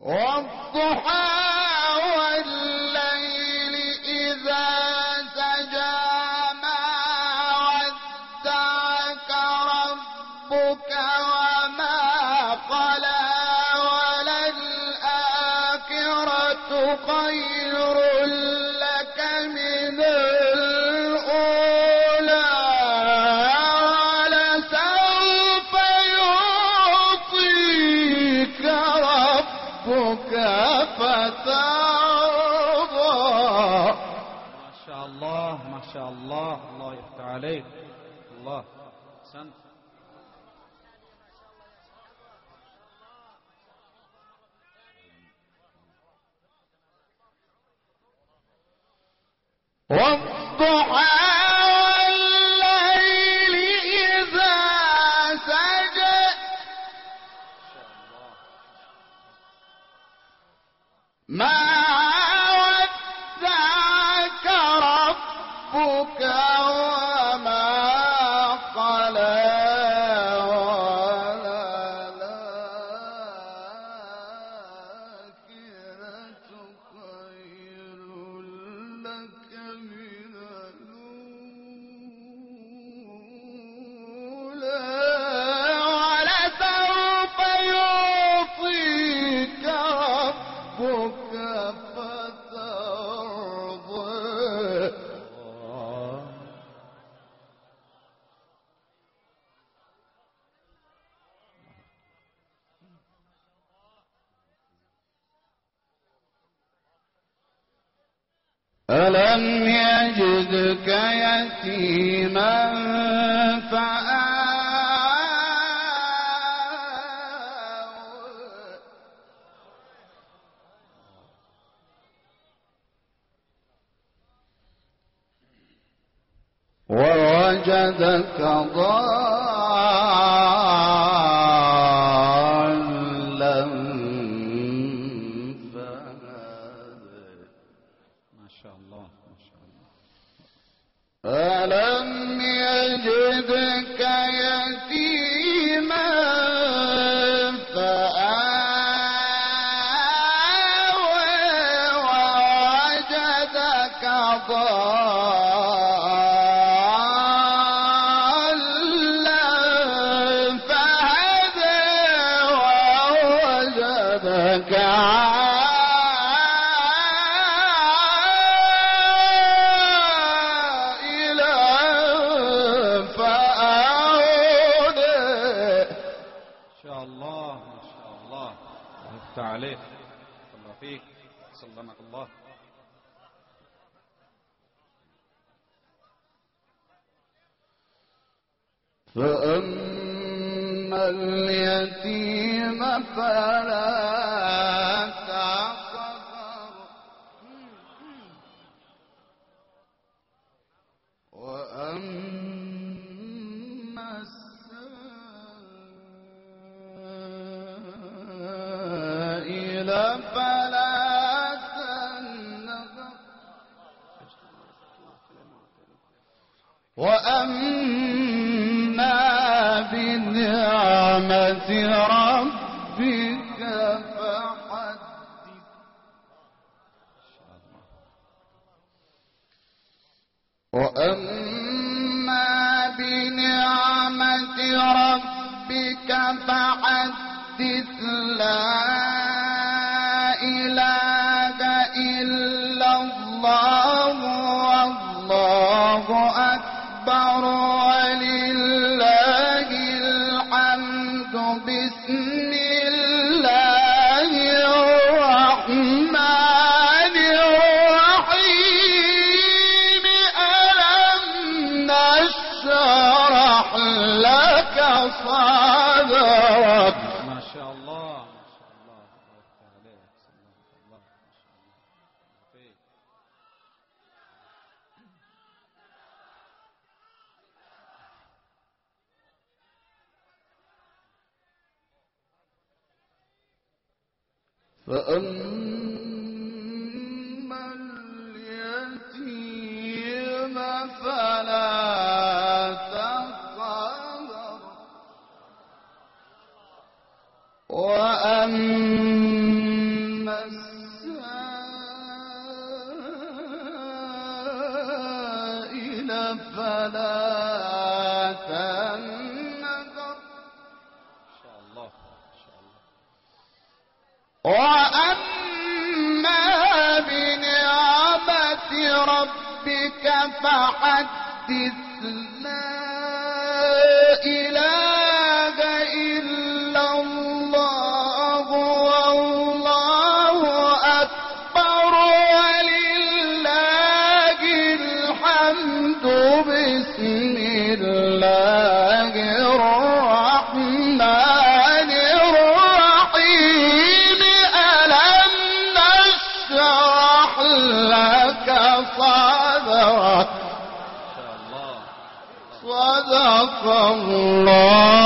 والضحى والليل إذا سجى ما ودعك ربك وما قلى وللآخرة خير لك من الأولى ولسوف يعطيك ربك فترضى. ما شاء الله ما شاء الله، الله يفتح عليك. الله أحسنت. والضحى والليل إذا سجى ما ودعك ربك وما قلى وللآخرة خير لك من الأولى ولسوف يعطيك ربك فترضى. ألم يجدك يتيما فآوى ووجدك ضالا فهدى. ما شاء الله ما شاء الله. ألم يجدك يتيما فآوى ووجدك ضالا فهدى ووجدك عليك. الله فيك. سلمك الله. فأما اليتيم فلا تقهر وأما السائل فلا تنهر وأما بنعمة ربك فحدث وأما بنعمة ربك فحدث لا إله إلا الله والله أكبر ولله الحمد. بسم الله الرحمن الرحيم. ألم نشرح لك صدرك. ما شاء الله ما شاء الله. الله يفتح عليك. سلمك الله. ما شاء الله فيك. فأما اليتيم فلا تقهر وأما ثلاثا نذر. ما شاء الله ما شاء الله. وأما بنعمة ربك فحدث. لا إله إلا الله والله أكبر ولله الحمد. بسم الله الرحمن الرحيم. ألم نشرح لك صدرك. صدق الله